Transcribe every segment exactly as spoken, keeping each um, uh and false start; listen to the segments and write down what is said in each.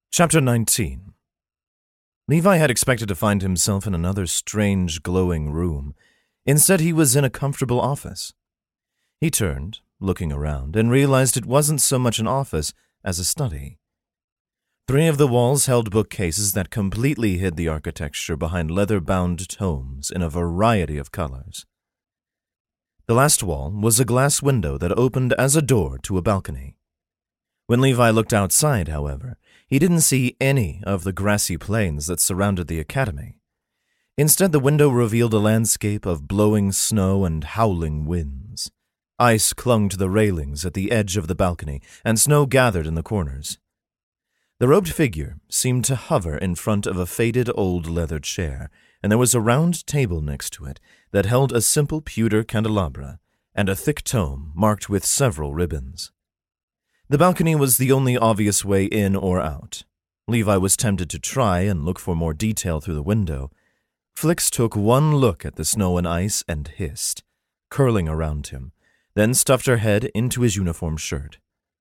Chapter nineteen. Levi had expected to find himself in another strange, glowing room. Instead, he was in a comfortable office. He turned, looking around, and realized it wasn't so much an office as a study. Three of the walls held bookcases that completely hid the architecture behind leather-bound tomes in a variety of colors. The last wall was a glass window that opened as a door to a balcony. When Levi looked outside, however, he didn't see any of the grassy plains that surrounded the academy. Instead, the window revealed a landscape of blowing snow and howling winds. Ice clung to the railings at the edge of the balcony, and snow gathered in the corners. The robed figure seemed to hover in front of a faded old leather chair, and there was a round table next to it that held a simple pewter candelabra and a thick tome marked with several ribbons. The balcony was the only obvious way in or out. Levi was tempted to try and look for more detail through the window. Flix took one look at the snow and ice and hissed, curling around him, then stuffed her head into his uniform shirt.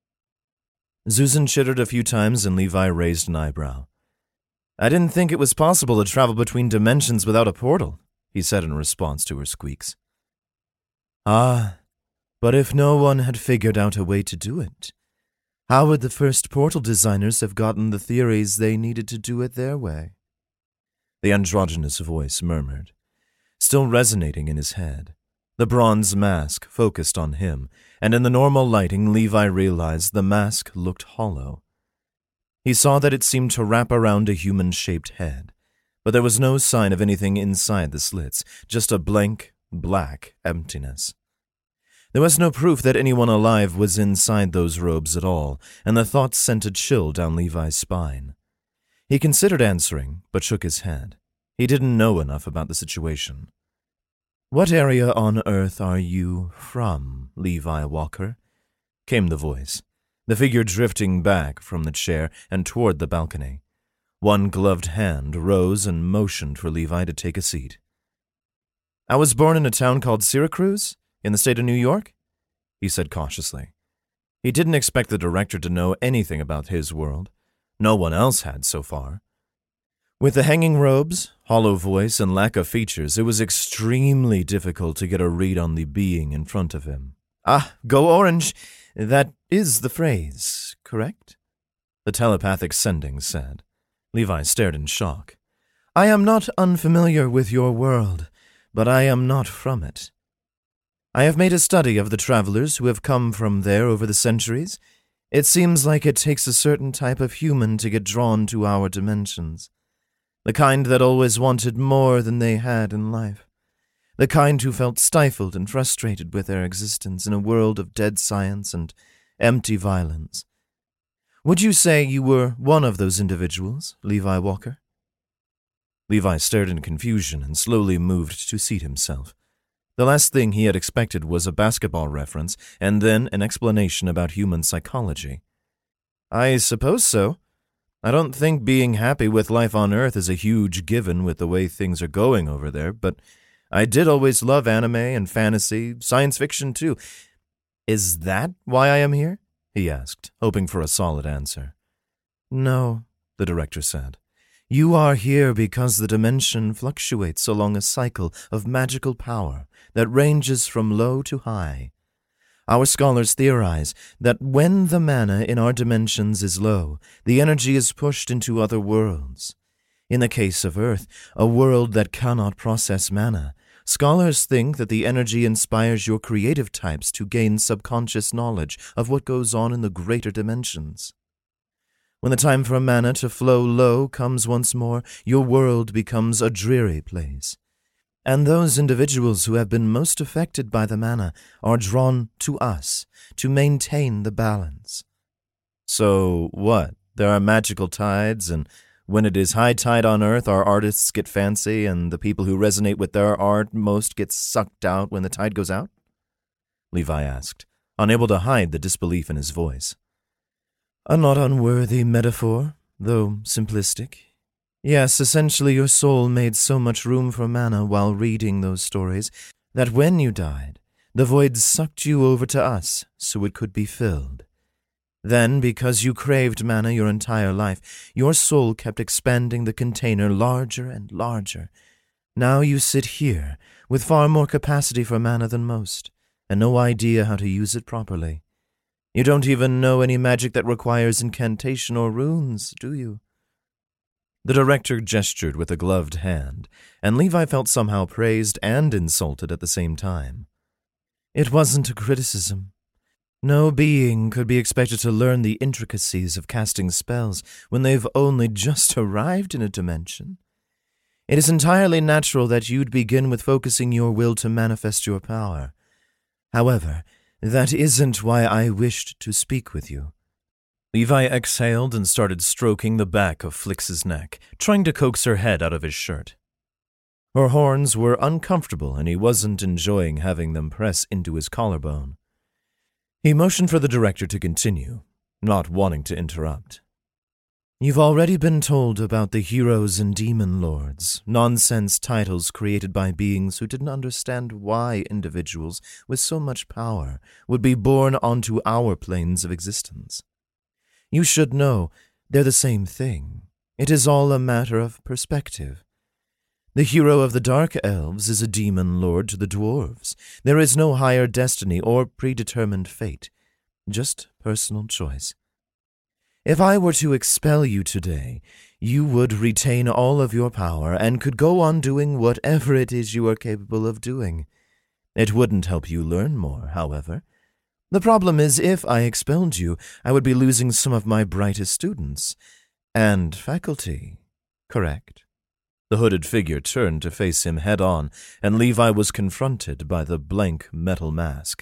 Susan chittered a few times and Levi raised an eyebrow. "I didn't think it was possible to travel between dimensions without a portal," he said in response to her squeaks. "Ah, but if no one had figured out a way to do it, how would the first portal designers have gotten the theories they needed to do it their way?" The androgynous voice murmured, still resonating in his head. The bronze mask focused on him, and in the normal lighting Levi realized the mask looked hollow. He saw that it seemed to wrap around a human-shaped head, but there was no sign of anything inside the slits, just a blank, black emptiness. There was no proof that anyone alive was inside those robes at all, and the thought sent a chill down Levi's spine. He considered answering, but shook his head. He didn't know enough about the situation. "What area on Earth are you from, Levi Walker?" came the voice, the figure drifting back from the chair and toward the balcony. One gloved hand rose and motioned for Levi to take a seat. "I was born in a town called Syracuse, in the state of New York," he said cautiously. He didn't expect the director to know anything about his world. No one else had so far. With the hanging robes, hollow voice, and lack of features, it was extremely difficult to get a read on the being in front of him. "Ah, go orange! That is the phrase, correct?" the telepathic sending said. Levi stared in shock. "I am not unfamiliar with your world, but I am not from it. I have made a study of the travelers who have come from there over the centuries. It seems like it takes a certain type of human to get drawn to our dimensions. The kind that always wanted more than they had in life. The kind who felt stifled and frustrated with their existence in a world of dead science and empty violence. Would you say you were one of those individuals, Levi Walker?" Levi stared in confusion and slowly moved to seat himself. The last thing he had expected was a basketball reference and then an explanation about human psychology. "I suppose so. I don't think being happy with life on Earth is a huge given with the way things are going over there, but I did always love anime and fantasy, science fiction too. Is that why I am here?" he asked, hoping for a solid answer. "No," the director said. "You are here because the dimension fluctuates along a cycle of magical power that ranges from low to high. Our scholars theorize that when the mana in our dimensions is low, the energy is pushed into other worlds. In the case of Earth, a world that cannot process mana, scholars think that the energy inspires your creative types to gain subconscious knowledge of what goes on in the greater dimensions. When the time for mana to flow low comes once more, your world becomes a dreary place. And those individuals who have been most affected by the mana are drawn to us to maintain the balance." "So what? There are magical tides, and when it is high tide on Earth, our artists get fancy, and the people who resonate with their art most get sucked out when the tide goes out?" Levi asked, unable to hide the disbelief in his voice. "A not unworthy metaphor, though simplistic. Yes, essentially your soul made so much room for mana while reading those stories that when you died, the void sucked you over to us so it could be filled. Then, because you craved mana your entire life, your soul kept expanding the container larger and larger. Now you sit here, with far more capacity for mana than most, and no idea how to use it properly. You don't even know any magic that requires incantation or runes, do you?" The director gestured with a gloved hand, and Levi felt somehow praised and insulted at the same time. It wasn't a criticism. No being could be expected to learn the intricacies of casting spells when they've only just arrived in a dimension. It is entirely natural that you'd begin with focusing your will to manifest your power. However, that isn't why I wished to speak with you. Levi exhaled and started stroking the back of Flix's neck, trying to coax her head out of his shirt. Her horns were uncomfortable, and he wasn't enjoying having them press into his collarbone. He motioned for the director to continue, not wanting to interrupt. "You've already been told about the heroes and demon lords, nonsense titles created by beings who didn't understand why individuals with so much power would be born onto our planes of existence. You should know they're the same thing. It is all a matter of perspective. The hero of the Dark Elves is a demon lord to the dwarves. There is no higher destiny or predetermined fate, just personal choice. If I were to expel you today, you would retain all of your power and could go on doing whatever it is you are capable of doing. It wouldn't help you learn more, however. The problem is, if I expelled you, I would be losing some of my brightest students and faculty, correct?" The hooded figure turned to face him head-on, and Levi was confronted by the blank metal mask.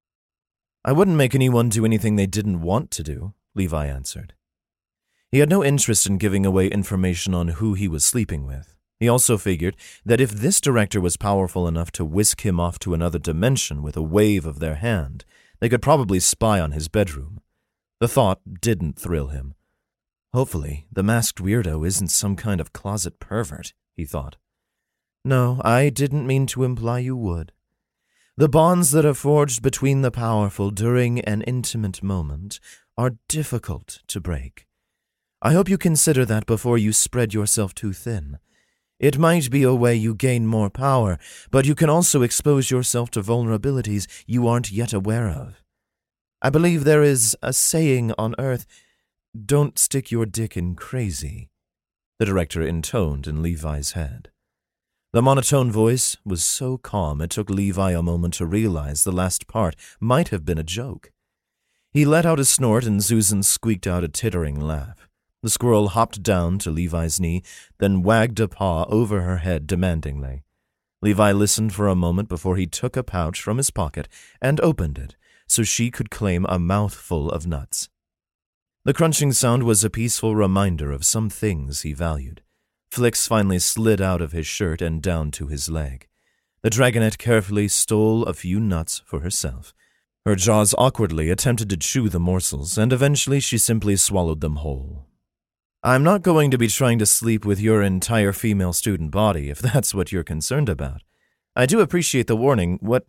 "I wouldn't make anyone do anything they didn't want to do," Levi answered. He had no interest in giving away information on who he was sleeping with. He also figured that if this director was powerful enough to whisk him off to another dimension with a wave of their hand, they could probably spy on his bedroom. The thought didn't thrill him. Hopefully, the masked weirdo isn't some kind of closet pervert, he thought. No, I didn't mean to imply you would. The bonds that are forged between the powerful during an intimate moment are difficult to break. I hope you consider that before you spread yourself too thin. It might be a way you gain more power, but you can also expose yourself to vulnerabilities you aren't yet aware of. I believe there is a saying on Earth, "Don't stick your dick in crazy," the director intoned in Levi's head. The monotone voice was so calm it took Levi a moment to realize the last part might have been a joke. He let out a snort and Susan squeaked out a tittering laugh. The squirrel hopped down to Levi's knee, then wagged a paw over her head demandingly. Levi listened for a moment before he took a pouch from his pocket and opened it so she could claim a mouthful of nuts. The crunching sound was a peaceful reminder of some things he valued. Flix finally slid out of his shirt and down to his leg. The dragonette carefully stole a few nuts for herself. Her jaws awkwardly attempted to chew the morsels, and eventually she simply swallowed them whole. I'm not going to be trying to sleep with your entire female student body, if that's what you're concerned about. I do appreciate the warning. What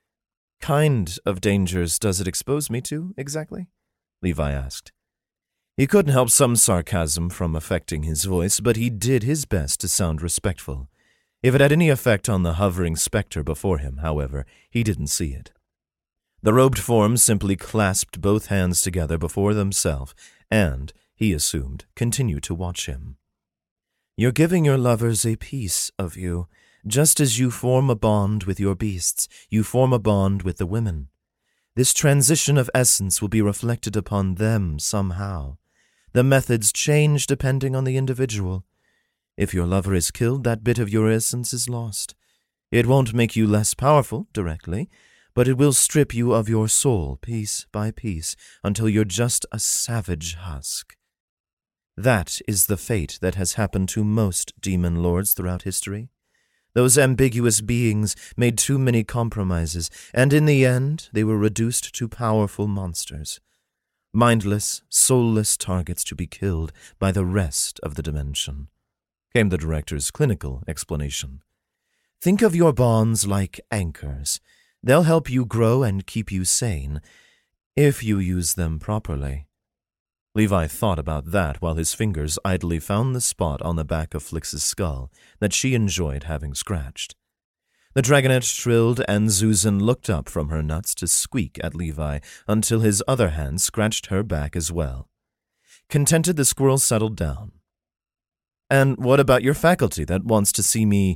kind of dangers does it expose me to, exactly? Levi asked. He couldn't help some sarcasm from affecting his voice, but he did his best to sound respectful. If it had any effect on the hovering specter before him, however, he didn't see it. The robed form simply clasped both hands together before themselves and, he assumed, continued to watch him. You're giving your lovers a piece of you. Just as you form a bond with your beasts, you form a bond with the women. This transition of essence will be reflected upon them somehow. The methods change depending on the individual. If your lover is killed, that bit of your essence is lost. It won't make you less powerful directly, but it will strip you of your soul piece by piece until you're just a savage husk. That is the fate that has happened to most demon lords throughout history. Those ambiguous beings made too many compromises, and in the end they were reduced to powerful monsters. Mindless, soulless targets to be killed by the rest of the dimension, came the director's clinical explanation. Think of your bonds like anchors. They'll help you grow and keep you sane, if you use them properly. Levi thought about that while his fingers idly found the spot on the back of Flix's skull that she enjoyed having scratched. The dragonet shrilled, and Susan looked up from her nuts to squeak at Levi until his other hand scratched her back as well. Contented, the squirrel settled down. "And what about your faculty that wants to see me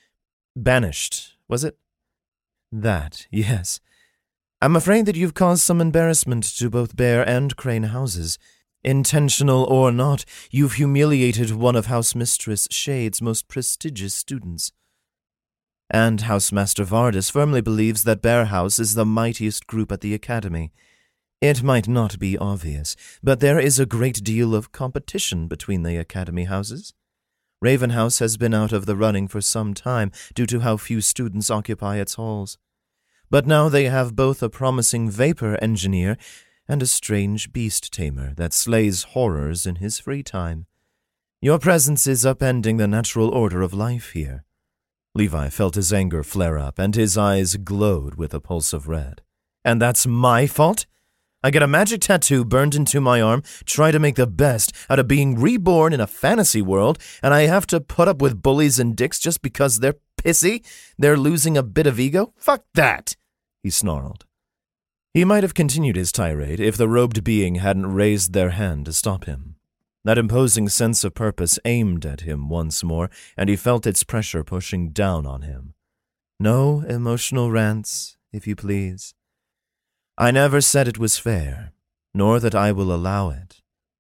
banished, was it?" "That, yes. I'm afraid that you've caused some embarrassment to both Bear and Crane houses. Intentional or not, you've humiliated one of House Mistress Shade's most prestigious students. And Housemaster Vardis firmly believes that Bear House is the mightiest group at the Academy. It might not be obvious, but there is a great deal of competition between the Academy houses. Raven House has been out of the running for some time due to how few students occupy its halls. But now they have both a promising vapor engineer and a strange beast tamer that slays horrors in his free time. Your presence is upending the natural order of life here." Levi felt his anger flare up, and his eyes glowed with a pulse of red. "And that's my fault? I get a magic tattoo burned into my arm, try to make the best out of being reborn in a fantasy world, and I have to put up with bullies and dicks just because they're pissy? They're losing a bit of ego? Fuck that!" he snarled. He might have continued his tirade if the robed being hadn't raised their hand to stop him. That imposing sense of purpose aimed at him once more, and he felt its pressure pushing down on him. "No emotional rants, if you please. I never said it was fair, nor that I will allow it.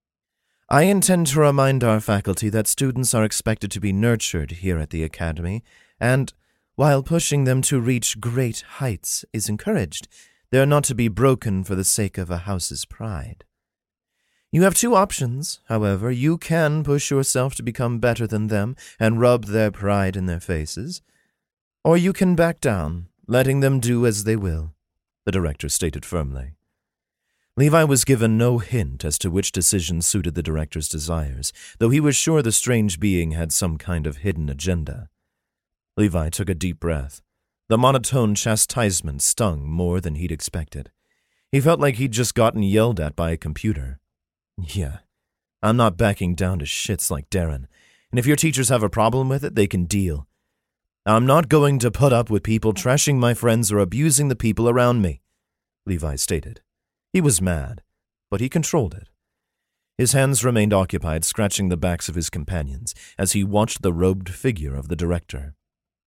I intend to remind our faculty that students are expected to be nurtured here at the Academy, and, while pushing them to reach great heights is encouraged, they are not to be broken for the sake of a house's pride. You have two options, however. You can push yourself to become better than them and rub their pride in their faces, or you can back down, letting them do as they will," the director stated firmly. Levi was given no hint as to which decision suited the director's desires, though he was sure the strange being had some kind of hidden agenda. Levi took a deep breath. The monotone chastisement stung more than he'd expected. He felt like he'd just gotten yelled at by a computer. "Yeah, I'm not backing down to shits like Darren, and if your teachers have a problem with it, they can deal. I'm not going to put up with people trashing my friends or abusing the people around me," Levi stated. He was mad, but he controlled it. His hands remained occupied scratching the backs of his companions as he watched the robed figure of the director.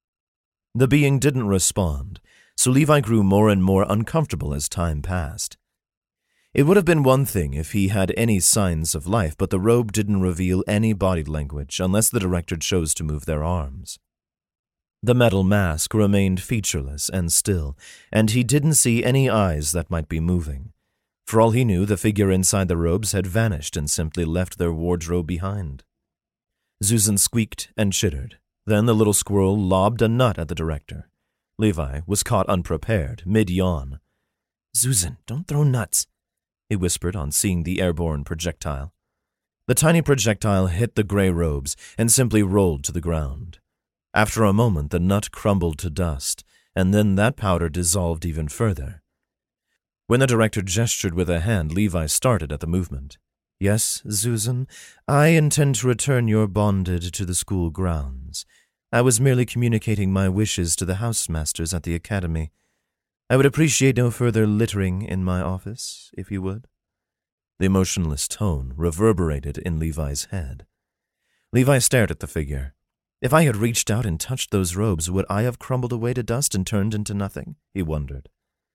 The being didn't respond, so Levi grew more and more uncomfortable as time passed. It would have been one thing if he had any signs of life, but the robe didn't reveal any body language unless the director chose to move their arms. The metal mask remained featureless and still, and he didn't see any eyes that might be moving. For all he knew, the figure inside the robes had vanished and simply left their wardrobe behind. Susan squeaked and chittered. Then the little squirrel lobbed a nut at the director. Levi was caught unprepared, mid-yawn. "Susan, don't throw nuts," he whispered on seeing the airborne projectile. The tiny projectile hit the gray robes and simply rolled to the ground. After a moment, the nut crumbled to dust, and then that powder dissolved even further. When the director gestured with a hand, Levi started at the movement. "Yes, Susan, I intend to return your bonded to the school grounds. I was merely communicating my wishes to the housemasters at the Academy. I would appreciate no further littering in my office, if you would." The emotionless tone reverberated in Levi's head. Levi stared at the figure. If I had reached out and touched those robes, would I have crumbled away to dust and turned into nothing? He wondered.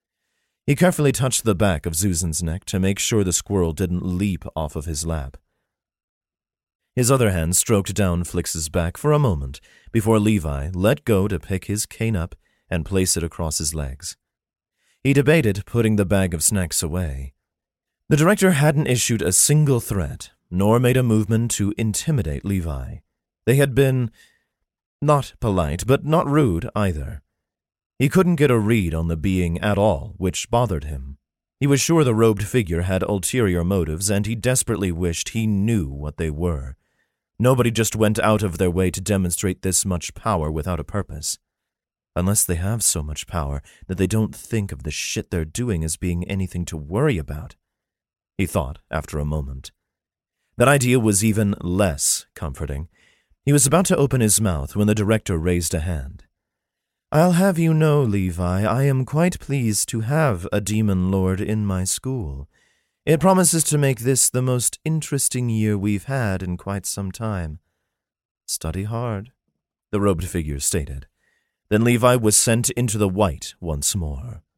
He carefully touched the back of Susan's neck to make sure the squirrel didn't leap off of his lap. His other hand stroked down Flix's back for a moment before Levi let go to pick his cane up and place it across his legs. He debated putting the bag of snacks away. The director hadn't issued a single threat, nor made a movement to intimidate Levi. They had been not polite, but not rude either. He couldn't get a read on the being at all, which bothered him. He was sure the robed figure had ulterior motives, and he desperately wished he knew what they were. Nobody just went out of their way to demonstrate this much power without a purpose. Unless they have so much power that they don't think of the shit they're doing as being anything to worry about, he thought after a moment. That idea was even less comforting. He was about to open his mouth when the director raised a hand. "I'll have you know, Levi, I am quite pleased to have a demon lord in my school. It promises to make this the most interesting year we've had in quite some time." "Study hard," the robed figure stated. Then Levi was sent into the white once more.